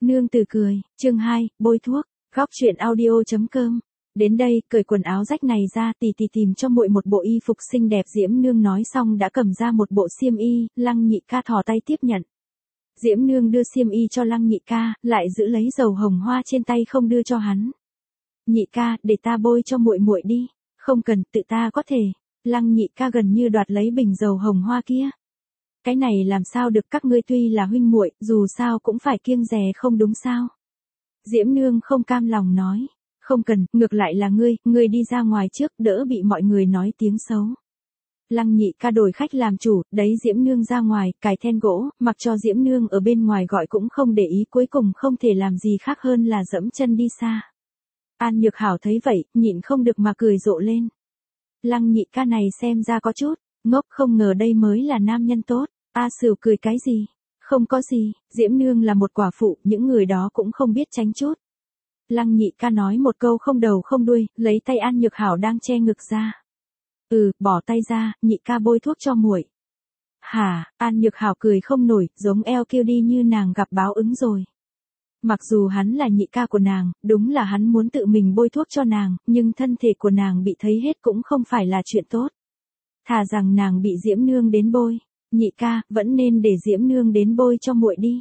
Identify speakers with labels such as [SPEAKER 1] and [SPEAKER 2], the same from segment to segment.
[SPEAKER 1] Nương từ cười, chương 2, bôi thuốc, góc chuyện audio.com. Đến đây, cởi quần áo rách này ra, tì tìm cho muội một bộ y phục xinh đẹp. Diễm Nương nói xong đã cầm ra một bộ xiêm y, Lăng Nhị Ca thò tay tiếp nhận. Diễm Nương đưa xiêm y cho Lăng Nhị Ca, lại giữ lấy dầu hồng hoa trên tay không đưa cho hắn. Nhị ca, để ta bôi cho muội đi. Không cần, tự ta có thể. Lăng Nhị Ca gần như đoạt lấy bình dầu hồng hoa kia. Cái này làm sao được, các ngươi tuy là huynh muội, dù sao cũng phải kiêng dè không đúng sao? Diễm Nương không cam lòng nói. Không cần, ngược lại là ngươi đi ra ngoài trước, đỡ bị mọi người nói tiếng xấu. Lăng Nhị Ca đổi khách làm chủ, đấy Diễm Nương ra ngoài, cài then gỗ, mặc cho Diễm Nương ở bên ngoài gọi cũng không để ý, cuối cùng không thể làm gì khác hơn là dẫm chân đi xa. An Nhược Hảo thấy vậy, nhịn không được mà cười rộ lên. Lăng Nhị Ca này xem ra có chút ngốc, không ngờ đây mới là nam nhân tốt. A Sửu cười cái gì? Không có gì, Diễm Nương là một quả phụ, những người đó cũng không biết tránh chút. Lăng Nhị Ca nói một câu không đầu không đuôi, lấy tay An Nhược Hảo đang che ngực ra. Bỏ tay ra, Nhị Ca bôi thuốc cho muội. Hả? An Nhược Hảo cười không nổi, giống eo kêu đi như nàng gặp báo ứng rồi. Mặc dù hắn là nhị ca của nàng, đúng là hắn muốn tự mình bôi thuốc cho nàng, nhưng thân thể của nàng bị thấy hết cũng không phải là chuyện tốt. Thà rằng nàng bị Diễm Nương đến bôi. Nhị ca, vẫn nên để Diễm Nương đến bôi cho muội đi.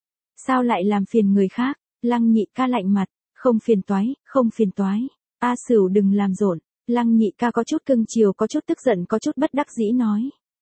[SPEAKER 1] Sao lại làm phiền người khác? Lăng Nhị Ca lạnh mặt, không phiền toái. A Sửu đừng làm rộn. Lăng Nhị Ca có chút cưng chiều, có chút tức giận, có chút bất đắc dĩ nói.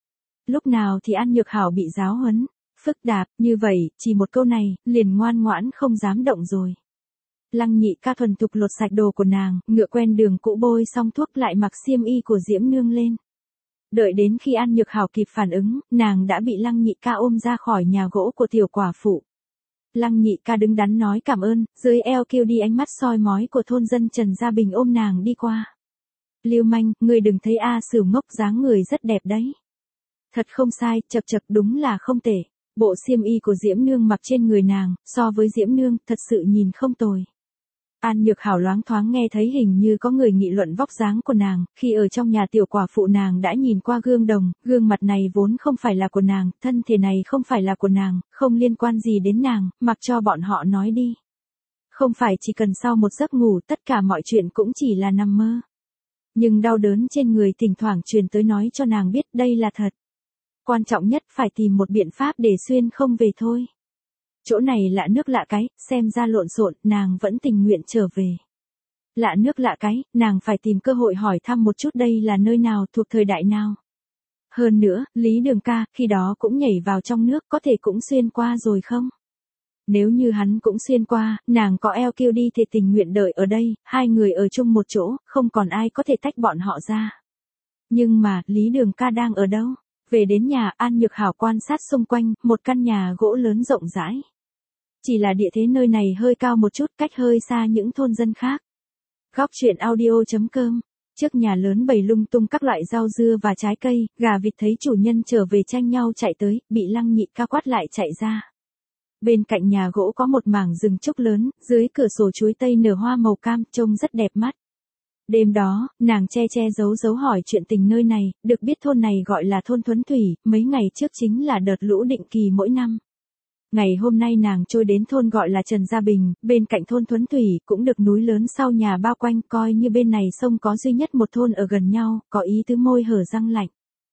[SPEAKER 1] Lúc nào thì An Nhược Hảo bị giáo huấn, phức tạp, như vậy, chỉ một câu này, liền ngoan ngoãn không dám động rồi. Lăng Nhị Ca thuần thục lột sạch đồ của nàng, ngựa quen đường cũ bôi xong thuốc lại mặc xiêm y của Diễm Nương lên. Đợi đến khi An Nhược Hảo kịp phản ứng, nàng đã bị Lăng Nhị Ca ôm ra khỏi nhà gỗ của tiểu quả phụ. Lăng Nhị Ca đứng đắn nói cảm ơn, dưới eo kêu đi ánh mắt soi mói của thôn dân Trần Gia Bình ôm nàng đi qua. Lưu manh, ngươi đừng thấy A Sửu ngốc, dáng người rất đẹp đấy. Thật không sai, chập đúng là không tệ. Bộ xiêm y của Diễm Nương mặc trên người nàng, so với Diễm Nương, thật sự nhìn không tồi. An Nhược Hảo loáng thoáng nghe thấy hình như có người nghị luận vóc dáng của nàng, khi ở trong nhà tiểu quả phụ nàng đã nhìn qua gương đồng, gương mặt này vốn không phải là của nàng, thân thể này không phải là của nàng, không liên quan gì đến nàng, mặc cho bọn họ nói đi. Không phải chỉ cần sau một giấc ngủ tất cả mọi chuyện cũng chỉ là nằm mơ. Nhưng đau đớn trên người thỉnh thoảng truyền tới nói cho nàng biết đây là thật. Quan trọng nhất phải tìm một biện pháp để xuyên không về thôi. Chỗ này lạ nước lạ cái, xem ra lộn xộn, nàng vẫn tình nguyện trở về. Lạ nước lạ cái, nàng phải tìm cơ hội hỏi thăm một chút đây là nơi nào, thuộc thời đại nào. Hơn nữa, Lý Đường ca, khi đó cũng nhảy vào trong nước, có thể cũng xuyên qua rồi không? Nếu như hắn cũng xuyên qua, nàng có eo kêu đi thì tình nguyện đợi ở đây, hai người ở chung một chỗ, không còn ai có thể tách bọn họ ra. Nhưng mà, Lý Đường ca đang ở đâu? Về đến nhà, An Nhược Hảo quan sát xung quanh, một căn nhà gỗ lớn rộng rãi. Chỉ là địa thế nơi này hơi cao một chút, cách hơi xa những thôn dân khác. Góc chuyện audio.com. Trước nhà lớn bày lung tung các loại rau dưa và trái cây, gà vịt thấy chủ nhân trở về tranh nhau chạy tới, bị Lăng Nhị Ca quát lại chạy ra. Bên cạnh nhà gỗ có một mảng rừng trúc lớn, dưới cửa sổ chuối tây nở hoa màu cam, trông rất đẹp mắt. Đêm đó, nàng che giấu hỏi chuyện tình nơi này, được biết thôn này gọi là thôn Thuấn Thủy, mấy ngày trước chính là đợt lũ định kỳ mỗi năm. Ngày hôm nay nàng trôi đến thôn gọi là Trần Gia Bình, bên cạnh thôn Thuấn Thủy, cũng được núi lớn sau nhà bao quanh, coi như bên này sông có duy nhất một thôn ở gần nhau, có ý tứ môi hở răng lạnh.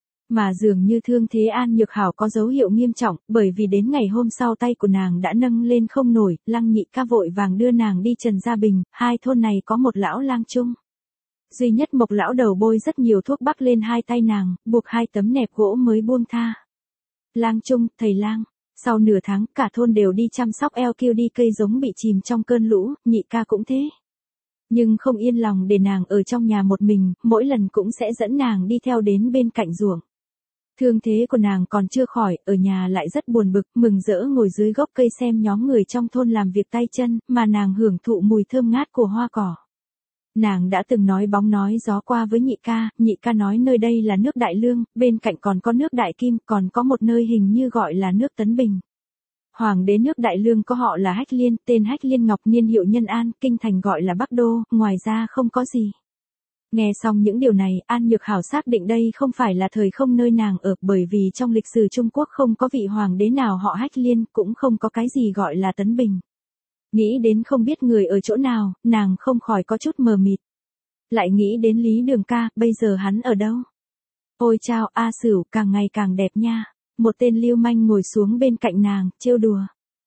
[SPEAKER 1] Mà dường như thương thế An Nhược Hảo có dấu hiệu nghiêm trọng, bởi vì đến ngày hôm sau tay của nàng đã nâng lên không nổi, Lăng Nhị Ca vội vàng đưa nàng đi Trần Gia Bình, hai thôn này có một lão lang chung. Duy nhất Mộc lão đầu bôi rất nhiều thuốc bắc lên hai tay nàng, buộc hai tấm nẹp gỗ mới buông tha. Lang chung, thầy lang. Sau nửa tháng, cả thôn đều đi chăm sóc eo kêu đi, cây giống bị chìm trong cơn lũ, Nhị Ca cũng thế. Nhưng không yên lòng để nàng ở trong nhà một mình, mỗi lần cũng sẽ dẫn nàng đi theo đến bên cạnh ruộng. Thương thế của nàng còn chưa khỏi, ở nhà lại rất buồn bực, mừng rỡ ngồi dưới gốc cây xem nhóm người trong thôn làm việc tay chân, mà nàng hưởng thụ mùi thơm ngát của hoa cỏ. Nàng đã từng nói bóng nói gió qua với Nhị Ca nói nơi đây là nước Đại Lương, bên cạnh còn có nước Đại Kim, còn có một nơi hình như gọi là nước Tấn Bình. Hoàng đế nước Đại Lương có họ là Hách Liên, tên Hách Liên Ngọc, niên hiệu Nhân An, kinh thành gọi là Bắc Đô, ngoài ra không có gì. Nghe xong những điều này, An Nhược Hảo xác định đây không phải là thời không nơi nàng ở, bởi vì trong lịch sử Trung Quốc không có vị hoàng đế nào họ Hách Liên, cũng không có cái gì gọi là Tấn Bình. Nghĩ đến không biết người ở chỗ nào, nàng không khỏi có chút mờ mịt. Lại nghĩ đến Lý Đường ca, bây giờ hắn ở đâu? Ôi chao, A Sửu, càng ngày càng đẹp nha. Một tên lưu manh ngồi xuống bên cạnh nàng, trêu đùa.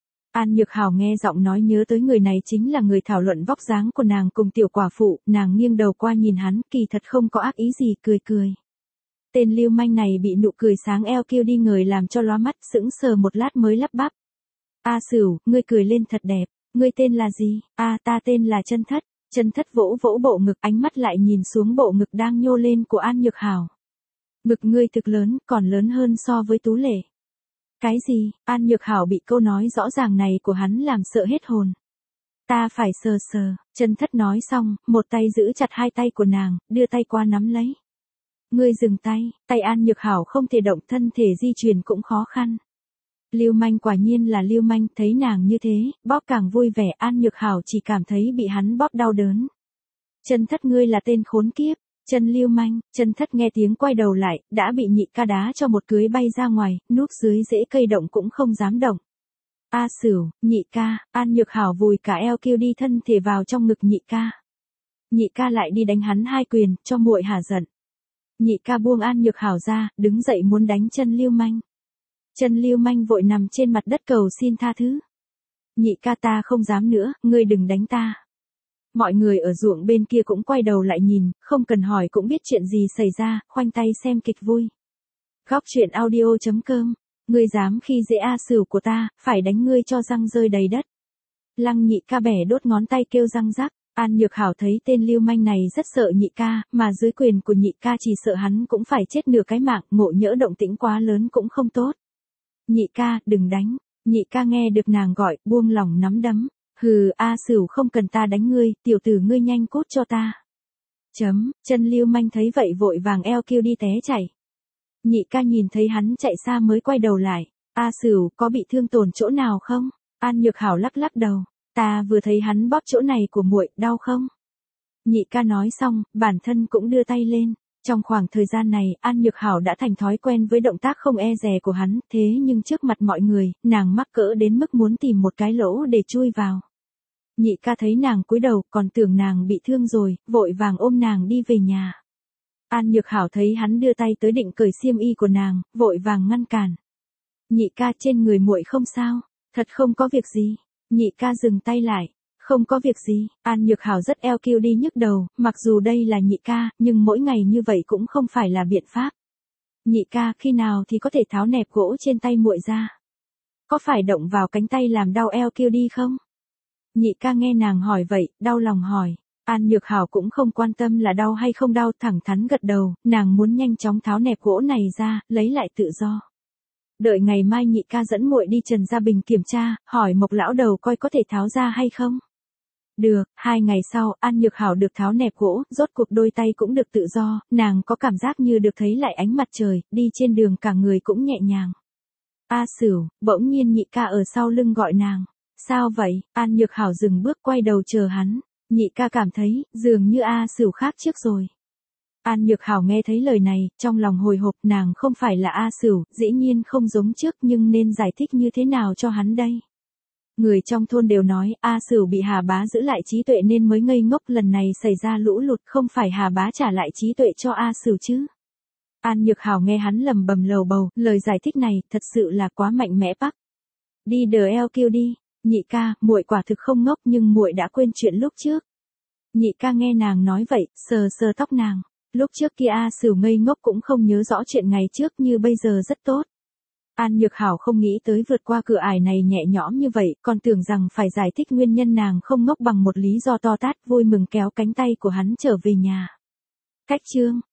[SPEAKER 1] An Nhược Hảo nghe giọng nói nhớ tới người này chính là người thảo luận vóc dáng của nàng cùng tiểu quả phụ, nàng nghiêng đầu qua nhìn hắn, kỳ thật không có ác ý gì, cười cười. Tên lưu manh này bị nụ cười sáng eo kêu đi người làm cho lóa mắt, sững sờ một lát mới lắp bắp. A Sửu, ngươi cười lên thật đẹp, ngươi tên là gì? Ta tên là Chân Thất. Chân Thất vỗ vỗ bộ ngực, ánh mắt lại nhìn xuống bộ ngực đang nhô lên của An Nhược Hảo. Ngực ngươi thực lớn, còn lớn hơn so với Tú Lệ. Cái gì? An Nhược Hảo bị câu nói rõ ràng này của hắn làm sợ hết hồn. Ta phải sờ sờ, Chân Thất nói xong, một tay giữ chặt hai tay của nàng, đưa tay qua nắm lấy. Ngươi dừng tay, tay An Nhược Hảo không thể động, thân thể di chuyển cũng khó khăn. Lưu manh quả nhiên là lưu manh, thấy nàng như thế, bóp càng vui vẻ, An Nhược Hảo chỉ cảm thấy bị hắn bóp đau đớn. Chân Thất ngươi là tên khốn kiếp, Chân lưu manh. Chân Thất nghe tiếng quay đầu lại, đã bị nhị ca đá cho một cưới bay ra ngoài, núp dưới rễ cây động cũng không dám động. A Sửu, nhị ca. An Nhược Hảo vùi cả eo kêu đi thân thể vào trong ngực nhị ca. Nhị ca lại đi đánh hắn hai quyền, cho muội hả giận. Nhị ca buông An Nhược Hảo ra, đứng dậy muốn đánh Chân lưu manh. Chân lưu manh vội nằm trên mặt đất cầu xin tha thứ. Nhị ca ta không dám nữa, ngươi đừng đánh ta. Mọi người ở ruộng bên kia cũng quay đầu lại nhìn, không cần hỏi cũng biết chuyện gì xảy ra, khoanh tay xem kịch vui. Góc truyện audio.com, ngươi dám khi dễ A Sửu của ta, phải đánh ngươi cho răng rơi đầy đất. Lăng nhị ca bẻ đốt ngón tay kêu răng rắc. An Nhược Hảo thấy tên lưu manh này rất sợ nhị ca, mà dưới quyền của nhị ca chỉ sợ hắn cũng phải chết nửa cái mạng, ngộ nhỡ động tĩnh quá lớn cũng không tốt. Nhị ca, đừng đánh. Nhị ca nghe được nàng gọi, buông lỏng nắm đấm. Hừ, A Sửu không cần ta đánh ngươi, tiểu tử ngươi nhanh cút cho ta. Chân lưu manh thấy vậy vội vàng eo kêu đi té chạy. Nhị ca nhìn thấy hắn chạy xa mới quay đầu lại. A Sửu, có bị thương tổn chỗ nào không? An Nhược Hảo lắc lắc đầu. Ta vừa thấy hắn bóp chỗ này của muội, đau không? Nhị ca nói xong, bản thân cũng đưa tay lên. Trong khoảng thời gian này, An Nhược Hảo đã thành thói quen với động tác không e dè của hắn, thế nhưng trước mặt mọi người, nàng mắc cỡ đến mức muốn tìm một cái lỗ để chui vào. Nhị ca thấy nàng cúi đầu, còn tưởng nàng bị thương rồi, vội vàng ôm nàng đi về nhà. An Nhược Hảo thấy hắn đưa tay tới định cởi xiêm y của nàng, vội vàng ngăn cản. Nhị ca, trên người muội không sao, thật không có việc gì. Nhị ca dừng tay lại. Không có việc gì. An Nhược Hảo rất eo kêu đi nhức đầu, mặc dù đây là nhị ca, nhưng mỗi ngày như vậy cũng không phải là biện pháp. Nhị ca, khi nào thì có thể tháo nẹp gỗ trên tay muội ra? Có phải động vào cánh tay làm đau eo kêu đi không? Nhị ca nghe nàng hỏi vậy, đau lòng hỏi. An Nhược Hảo cũng không quan tâm là đau hay không đau, thẳng thắn gật đầu, nàng muốn nhanh chóng tháo nẹp gỗ này ra, lấy lại tự do. Đợi ngày mai nhị ca dẫn muội đi Trần Gia Bình kiểm tra, hỏi Mộc lão đầu coi có thể tháo ra hay không. Được, 2 ngày sau, An Nhược Hảo được tháo nẹp gỗ, rốt cuộc đôi tay cũng được tự do, nàng có cảm giác như được thấy lại ánh mặt trời, đi trên đường cả người cũng nhẹ nhàng. A Sửu, bỗng nhiên nhị ca ở sau lưng gọi nàng. Sao vậy? An Nhược Hảo dừng bước quay đầu chờ hắn. Nhị ca cảm thấy, dường như A Sửu khác trước rồi. An Nhược Hảo nghe thấy lời này, trong lòng hồi hộp, nàng không phải là A Sửu, dĩ nhiên không giống trước, nhưng nên giải thích như thế nào cho hắn đây? Người trong thôn đều nói, A Sửu bị Hà Bá giữ lại trí tuệ nên mới ngây ngốc, lần này xảy ra lũ lụt, không phải Hà Bá trả lại trí tuệ cho A Sửu chứ? An Nhược Hảo nghe hắn lầm bầm lầu bầu, lời giải thích này, thật sự là quá mạnh mẽ bắc. Đi đờ eo kêu đi, nhị ca, muội quả thực không ngốc nhưng muội đã quên chuyện lúc trước. Nhị ca nghe nàng nói vậy, sờ sờ tóc nàng. Lúc trước kia A Sửu ngây ngốc cũng không nhớ rõ chuyện ngày trước như bây giờ rất tốt. An Nhược Hảo không nghĩ tới vượt qua cửa ải này nhẹ nhõm như vậy, còn tưởng rằng phải giải thích nguyên nhân nàng không ngốc bằng một lý do to tát, vui mừng kéo cánh tay của hắn trở về nhà. Cách chương